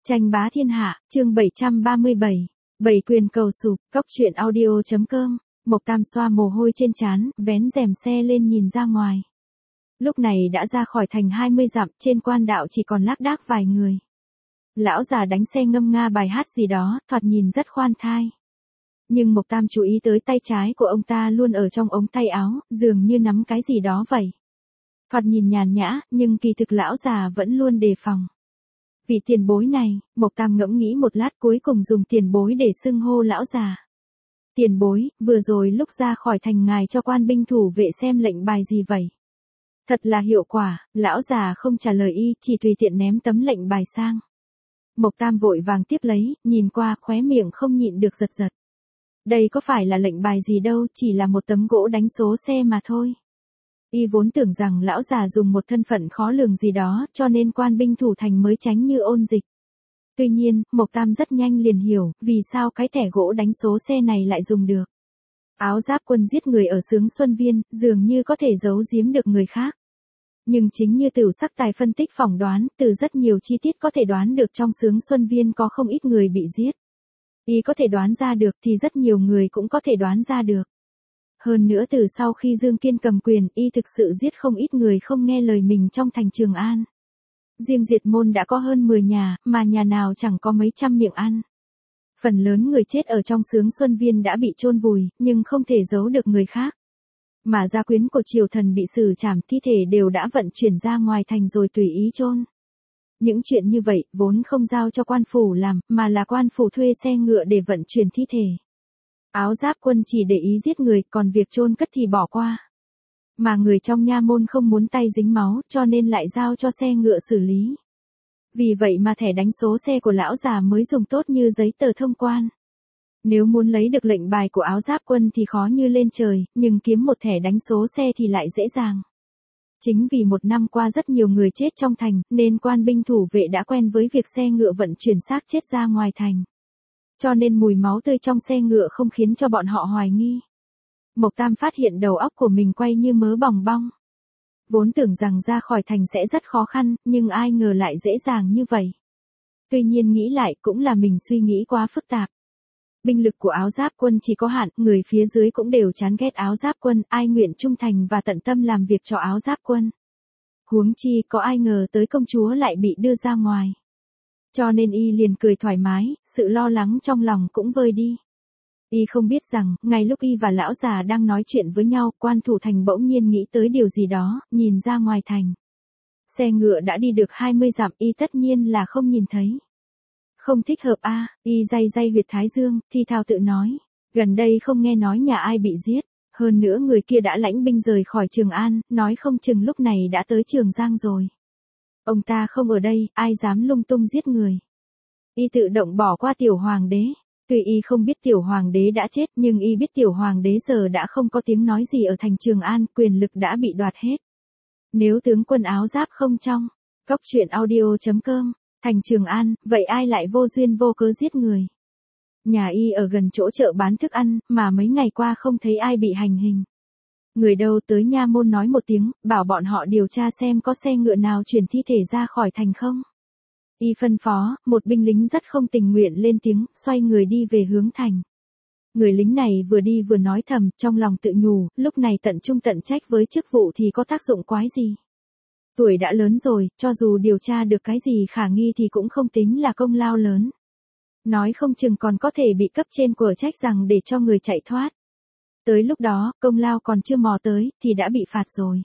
Tranh bá thiên hạ, chương 737, bảy quyền cầu sụp, cóc truyện audio.com, Mộc Tam xoa mồ hôi trên trán, vén rèm xe lên nhìn ra ngoài. Lúc này đã ra khỏi thành 20 dặm, trên quan đạo chỉ còn lác đác vài người. Lão già đánh xe ngâm nga bài hát gì đó, thoạt nhìn rất khoan thai. Nhưng Mộc Tam chú ý tới tay trái của ông ta luôn ở trong ống tay áo, dường như nắm cái gì đó vậy. Thoạt nhìn nhàn nhã, nhưng kỳ thực lão già vẫn luôn đề phòng. Vị tiền bối này, Mộc Tam ngẫm nghĩ một lát cuối cùng dùng tiền bối để xưng hô lão già. Tiền bối, vừa rồi lúc ra khỏi thành ngài cho quan binh thủ vệ xem lệnh bài gì vậy? Thật là hiệu quả, lão già không trả lời y, chỉ tùy tiện ném tấm lệnh bài sang. Mộc Tam vội vàng tiếp lấy, nhìn qua, khóe miệng không nhịn được giật giật. Đây có phải là lệnh bài gì đâu, chỉ là một tấm gỗ đánh số xe mà thôi. Y vốn tưởng rằng lão già dùng một thân phận khó lường gì đó, cho nên quan binh thủ thành mới tránh như ôn dịch. Tuy nhiên, Mộc Tam rất nhanh liền hiểu, vì sao cái thẻ gỗ đánh số xe này lại dùng được. Áo giáp quân giết người ở xướng Xuân Viên, dường như có thể giấu giếm được người khác. Nhưng chính như Tửu Sắc Tài phân tích phỏng đoán, từ rất nhiều chi tiết có thể đoán được trong xướng Xuân Viên có không ít người bị giết. Y có thể đoán ra được thì rất nhiều người cũng có thể đoán ra được. Hơn nữa từ sau khi Dương Kiên cầm quyền, y thực sự giết không ít người không nghe lời mình trong thành Trường An. Riêng Diệt Môn đã có hơn 10 nhà, mà nhà nào chẳng có mấy trăm miệng ăn. Phần lớn người chết ở trong xướng Xuân Viên đã bị chôn vùi, nhưng không thể giấu được người khác. Mà gia quyến của triều thần bị xử trảm, thi thể đều đã vận chuyển ra ngoài thành rồi tùy ý chôn. Những chuyện như vậy, vốn không giao cho quan phủ làm, mà là quan phủ thuê xe ngựa để vận chuyển thi thể. Áo giáp quân chỉ để ý giết người, còn việc chôn cất thì bỏ qua. Mà người trong nha môn không muốn tay dính máu, cho nên lại giao cho xe ngựa xử lý. Vì vậy mà thẻ đánh số xe của lão già mới dùng tốt như giấy tờ thông quan. Nếu muốn lấy được lệnh bài của áo giáp quân thì khó như lên trời, nhưng kiếm một thẻ đánh số xe thì lại dễ dàng. Chính vì một năm qua rất nhiều người chết trong thành, nên quan binh thủ vệ đã quen với việc xe ngựa vận chuyển xác chết ra ngoài thành. Cho nên mùi máu tươi trong xe ngựa không khiến cho bọn họ hoài nghi. Mộc Tam phát hiện đầu óc của mình quay như mớ bòng bong. Vốn tưởng rằng ra khỏi thành sẽ rất khó khăn, nhưng ai ngờ lại dễ dàng như vậy. Tuy nhiên nghĩ lại cũng là mình suy nghĩ quá phức tạp. Binh lực của áo giáp quân chỉ có hạn, người phía dưới cũng đều chán ghét áo giáp quân, ai nguyện trung thành và tận tâm làm việc cho áo giáp quân. Huống chi có ai ngờ tới công chúa lại bị đưa ra ngoài. Cho nên y liền cười thoải mái, sự lo lắng trong lòng cũng vơi đi. Y không biết rằng, ngay lúc y và lão già đang nói chuyện với nhau, quan thủ thành bỗng nhiên nghĩ tới điều gì đó, nhìn ra ngoài thành. Xe ngựa đã đi được 20 dặm, y tất nhiên là không nhìn thấy. Không thích hợp a, y day day huyệt thái dương, thi thào tự nói. Gần đây không nghe nói nhà ai bị giết, hơn nữa người kia đã lãnh binh rời khỏi Trường An, nói không chừng lúc này đã tới Trường Giang rồi. Ông ta không ở đây, ai dám lung tung giết người. Y tự động bỏ qua tiểu hoàng đế. Tuy y không biết tiểu hoàng đế đã chết, nhưng y biết tiểu hoàng đế giờ đã không có tiếng nói gì ở thành Trường An, quyền lực đã bị đoạt hết. Nếu tướng quân áo giáp không trong, cóc truyện audio.com, thành Trường An, vậy ai lại vô duyên vô cớ giết người? Nhà y ở gần chỗ chợ bán thức ăn, mà mấy ngày qua không thấy ai bị hành hình. Người đâu tới nha môn nói một tiếng, bảo bọn họ điều tra xem có xe ngựa nào chuyển thi thể ra khỏi thành không. Y phân phó, một binh lính rất không tình nguyện lên tiếng, xoay người đi về hướng thành. Người lính này vừa đi vừa nói thầm, trong lòng tự nhủ, lúc này tận trung tận trách với chức vụ thì có tác dụng quái gì. Tuổi đã lớn rồi, cho dù điều tra được cái gì khả nghi thì cũng không tính là công lao lớn. Nói không chừng còn có thể bị cấp trên của trách rằng để cho người chạy thoát. Tới lúc đó, công lao còn chưa mò tới, thì đã bị phạt rồi.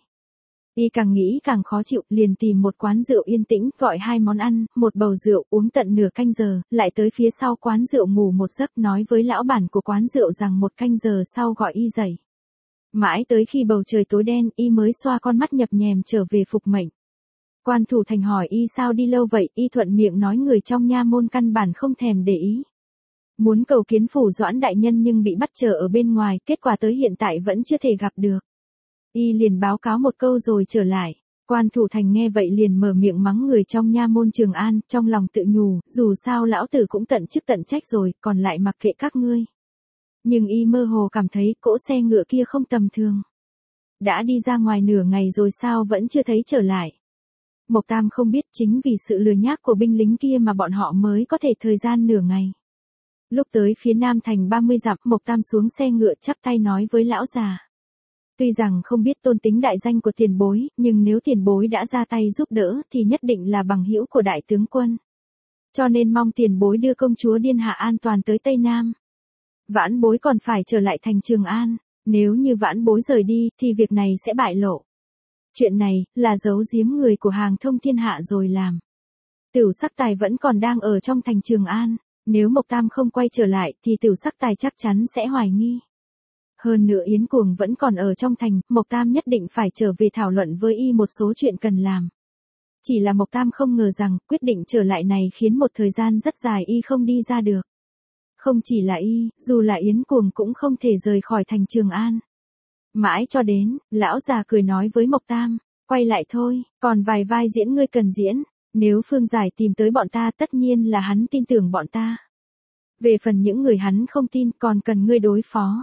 Y càng nghĩ càng khó chịu, liền tìm một quán rượu yên tĩnh, gọi 2 món ăn, một bầu rượu, uống tận nửa canh giờ, lại tới phía sau quán rượu ngủ một giấc, nói với lão bản của quán rượu rằng 1 canh giờ sau gọi y dậy. Mãi tới khi bầu trời tối đen, y mới xoa con mắt nhập nhèm trở về phục mệnh. Quan thủ thành hỏi y sao đi lâu vậy, y thuận miệng nói người trong nha môn căn bản không thèm để ý. Muốn cầu kiến phủ Doãn đại nhân nhưng bị bắt chờ ở bên ngoài, kết quả tới hiện tại vẫn chưa thể gặp được. Y liền báo cáo một câu rồi trở lại. Quan thủ thành nghe vậy liền mở miệng mắng người trong nha môn Trường An, trong lòng tự nhủ, dù sao lão tử cũng tận chức tận trách rồi, còn lại mặc kệ các ngươi. Nhưng y mơ hồ cảm thấy cỗ xe ngựa kia không tầm thường. Đã đi ra ngoài nửa ngày rồi sao vẫn chưa thấy trở lại. Mộc Tam không biết chính vì sự lười nhác của binh lính kia mà bọn họ mới có thể thời gian nửa ngày. Lúc tới phía nam thành 30 dặm, Mộc Tam xuống xe ngựa chắp tay nói với lão già. Tuy rằng không biết tôn tính đại danh của tiền bối, nhưng nếu tiền bối đã ra tay giúp đỡ thì nhất định là bằng hữu của đại tướng quân. Cho nên mong tiền bối đưa công chúa Điên Hạ an toàn tới Tây Nam. Vãn bối còn phải trở lại thành Trường An, nếu như vãn bối rời đi thì việc này sẽ bại lộ. Chuyện này là giấu giếm người của Hàng Thông thiên hạ rồi làm. Tửu Sắc Tài vẫn còn đang ở trong thành Trường An, nếu Mộc Tam không quay trở lại thì Tửu Sắc Tài chắc chắn sẽ hoài nghi. Hơn nữa Yến Cuồng vẫn còn ở trong thành, Mộc Tam nhất định phải trở về thảo luận với y một số chuyện cần làm. Chỉ là Mộc Tam không ngờ rằng quyết định trở lại này khiến một thời gian rất dài y không đi ra được. Không chỉ là y, dù là Yến Cuồng cũng không thể rời khỏi thành Trường An. Mãi cho đến, lão già cười nói với Mộc Tam, quay lại thôi, còn vài vai diễn ngươi cần diễn, nếu Phương Giải tìm tới bọn ta tất nhiên là hắn tin tưởng bọn ta. Về phần những người hắn không tin còn cần ngươi đối phó.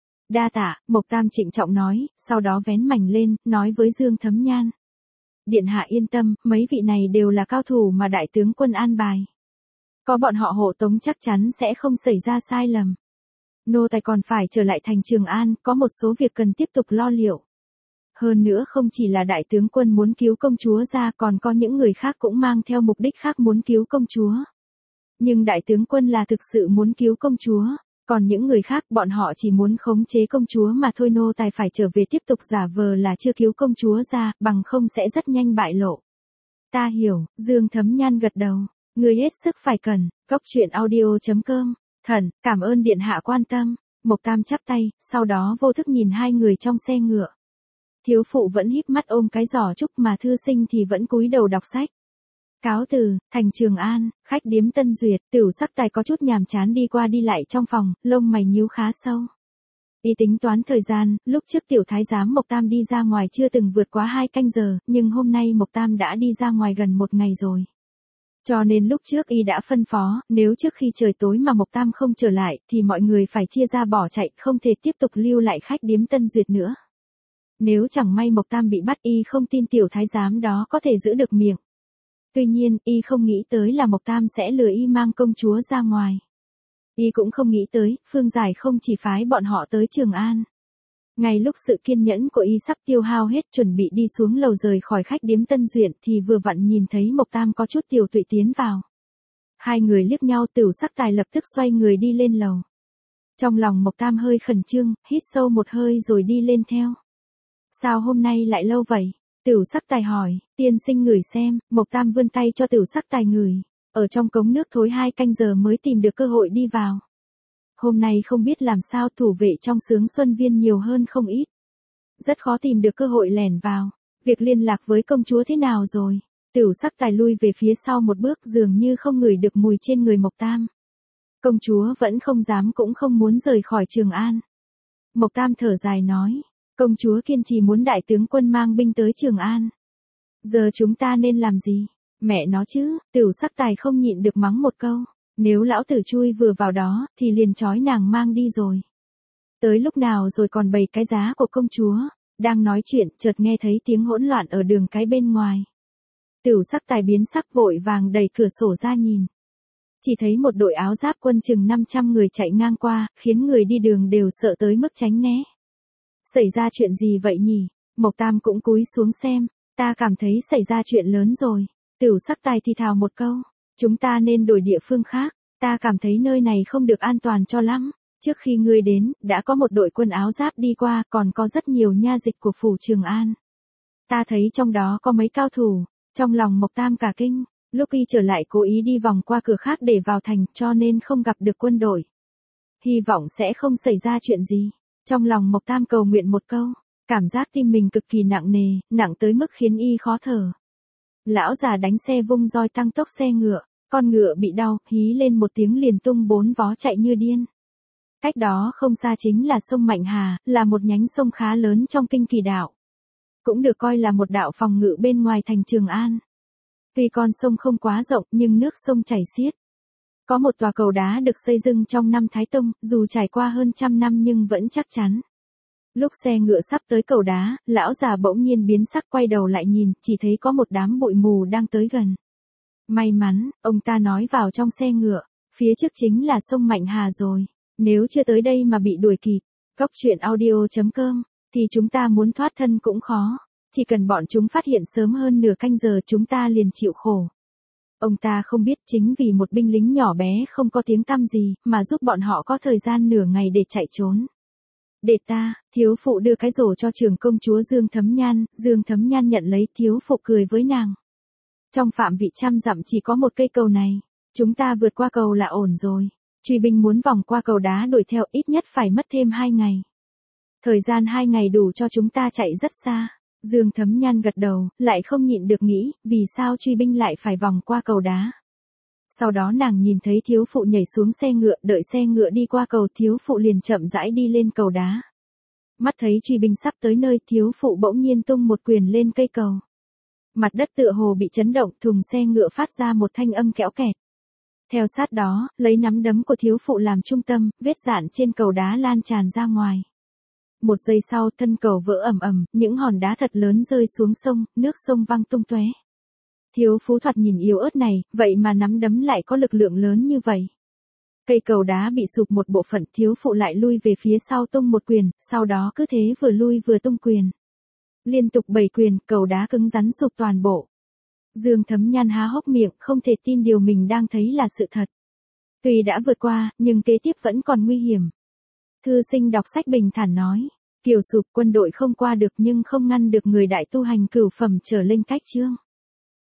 Đa tạ, Mộc Tam trịnh trọng nói, sau đó vén mảnh lên, nói với Dương Thấm Nhan. Điện hạ yên tâm, mấy vị này đều là cao thủ mà đại tướng quân an bài. Có bọn họ hộ tống chắc chắn sẽ không xảy ra sai lầm. Nô tài còn phải trở lại thành Trường An, có một số việc cần tiếp tục lo liệu. Hơn nữa không chỉ là đại tướng quân muốn cứu công chúa ra, còn có những người khác cũng mang theo mục đích khác muốn cứu công chúa. Nhưng đại tướng quân là thực sự muốn cứu công chúa, còn những người khác bọn họ chỉ muốn khống chế công chúa mà thôi. Nô tài phải trở về tiếp tục giả vờ là chưa cứu công chúa ra, bằng không sẽ rất nhanh bại lộ. Ta hiểu, Dương Thấm Nhan gật đầu, người hết sức phải cần, goctruyện.audio.com. Thần, cảm ơn điện hạ quan tâm. Mộc Tam chắp tay, sau đó vô thức nhìn hai người trong xe ngựa. Thiếu phụ vẫn híp mắt ôm cái giỏ trúc mà thư sinh thì vẫn cúi đầu đọc sách. Cáo từ, thành Trường An, khách điếm Tân Duyệt, Tửu Sắc Tài có chút nhàm chán đi qua đi lại trong phòng, lông mày nhíu khá sâu. Y tính toán thời gian, lúc trước tiểu thái giám Mộc Tam đi ra ngoài chưa từng vượt quá 2 canh giờ, nhưng hôm nay Mộc Tam đã đi ra ngoài gần 1 ngày rồi. Cho nên lúc trước y đã phân phó, nếu trước khi trời tối mà Mộc Tam không trở lại, thì mọi người phải chia ra bỏ chạy, không thể tiếp tục lưu lại khách điếm Tân Duyệt nữa. Nếu chẳng may Mộc Tam bị bắt, y không tin tiểu thái giám đó có thể giữ được miệng. Tuy nhiên, y không nghĩ tới là Mộc Tam sẽ lừa y mang công chúa ra ngoài. Y cũng không nghĩ tới, Phương Giải không chỉ phái bọn họ tới Trường An. Ngay lúc sự kiên nhẫn của y sắp tiêu hao hết, chuẩn bị đi xuống lầu rời khỏi khách điếm Tân Duyệt thì vừa vặn nhìn thấy Mộc Tam có chút tiểu tụy tiến vào. Hai người liếc nhau, Tửu Sắc Tài lập tức xoay người đi lên lầu. Trong lòng Mộc Tam hơi khẩn trương, hít sâu một hơi rồi đi lên theo. Sao hôm nay lại lâu vậy? Tửu Sắc Tài hỏi, tiên sinh ngửi xem. Mộc Tam vươn tay cho Tửu Sắc Tài ngửi. Ở trong cống nước thối 2 canh giờ mới tìm được cơ hội đi vào. Hôm nay không biết làm sao thủ vệ trong Sướng Xuân Viên nhiều hơn không ít. Rất khó tìm được cơ hội lẻn vào. Việc liên lạc với công chúa thế nào rồi? Tửu Sắc Tài lui về phía sau một bước, dường như không ngửi được mùi trên người Mộc Tam. Công chúa vẫn không dám cũng không muốn rời khỏi Trường An. Mộc Tam thở dài nói, công chúa kiên trì muốn đại tướng quân mang binh tới Trường An. Giờ chúng ta nên làm gì? Mẹ nó chứ, Tửu Sắc Tài không nhịn được mắng một câu. Nếu lão tử chui vừa vào đó, thì liền trói nàng mang đi rồi. Tới lúc nào rồi còn bày cái giá của công chúa. Đang nói chuyện, chợt nghe thấy tiếng hỗn loạn ở đường cái bên ngoài. Tửu Sắc Tài biến sắc vội vàng đẩy cửa sổ ra nhìn. Chỉ thấy một đội áo giáp quân chừng 500 người chạy ngang qua, khiến người đi đường đều sợ tới mức tránh né. Xảy ra chuyện gì vậy nhỉ? Mộc Tam cũng cúi xuống xem, ta cảm thấy xảy ra chuyện lớn rồi. Tửu Sắc Tài thì thào một câu, chúng ta nên đổi địa phương khác, ta cảm thấy nơi này không được an toàn cho lắm. Trước khi ngươi đến, đã có một đội quân áo giáp đi qua, còn có rất nhiều nha dịch của phủ Trường An. Ta thấy trong đó có mấy cao thủ, trong lòng Mộc Tam cả kinh, lúc y trở lại cố ý đi vòng qua cửa khác để vào thành, cho nên không gặp được quân đội. Hy vọng sẽ không xảy ra chuyện gì. Trong lòng Mộc Tam cầu nguyện một câu, cảm giác tim mình cực kỳ nặng nề, nặng tới mức khiến y khó thở. Lão già đánh xe vung roi tăng tốc xe ngựa, con ngựa bị đau, hí lên một tiếng liền tung 4 vó chạy như điên. Cách đó không xa chính là sông Mạnh Hà, là một nhánh sông khá lớn trong Kinh Kỳ đạo. Cũng được coi là một đạo phòng ngự bên ngoài thành Trường An. Tuy con sông không quá rộng nhưng nước sông chảy xiết. Có một tòa cầu đá được xây dựng trong năm Thái Tông, dù trải qua hơn 100 năm nhưng vẫn chắc chắn. Lúc xe ngựa sắp tới cầu đá, lão già bỗng nhiên biến sắc quay đầu lại nhìn, chỉ thấy có một đám bụi mù đang tới gần. May mắn, ông ta nói vào trong xe ngựa, phía trước chính là sông Mạnh Hà rồi, nếu chưa tới đây mà bị đuổi kịp, Góc Truyện Audio.com, thì chúng ta muốn thoát thân cũng khó, chỉ cần bọn chúng phát hiện sớm hơn nửa canh giờ chúng ta liền chịu khổ. Ông ta không biết chính vì một binh lính nhỏ bé không có tiếng tăm gì, mà giúp bọn họ có thời gian nửa ngày để chạy trốn. Để ta, thiếu phụ đưa cái rổ cho trưởng công chúa Dương Thấm Nhan nhận lấy, thiếu phụ cười với nàng. Trong phạm vị 100 dặm chỉ có một cây cầu này, chúng ta vượt qua cầu là ổn rồi. Truy binh muốn vòng qua cầu đá đuổi theo ít nhất phải mất thêm 2 ngày. Thời gian 2 ngày đủ cho chúng ta chạy rất xa. Dương Thấm Nhan gật đầu, lại không nhịn được nghĩ, vì sao truy binh lại phải vòng qua cầu đá. Sau đó nàng nhìn thấy thiếu phụ nhảy xuống xe ngựa, đợi xe ngựa đi qua cầu, thiếu phụ liền chậm rãi đi lên cầu đá. Mắt thấy truy binh sắp tới nơi, thiếu phụ bỗng nhiên tung một quyền lên cây cầu. Mặt đất tựa hồ bị chấn động, thùng xe ngựa phát ra một thanh âm kẽo kẹt. Theo sát đó, lấy nắm đấm của thiếu phụ làm trung tâm, vết dạn trên cầu đá lan tràn ra ngoài. Một giây sau, thân cầu vỡ ầm ầm, những hòn đá thật lớn rơi xuống sông, nước sông văng tung tóe. Thiếu phú thoạt nhìn yếu ớt này, vậy mà nắm đấm lại có lực lượng lớn như vậy. Cây cầu đá bị sụp một bộ phận, thiếu phụ lại lui về phía sau tung một quyền, sau đó cứ thế vừa lui vừa tung quyền. Liên tục 7 quyền, cầu đá cứng rắn sụp toàn bộ. Dương Thấm Nhan há hốc miệng, không thể tin điều mình đang thấy là sự thật. Tuy đã vượt qua, nhưng kế tiếp vẫn còn nguy hiểm. Thư sinh đọc sách bình thản nói, kiều sụp, quân đội không qua được nhưng không ngăn được người đại tu hành cửu phẩm trở lên cách chương.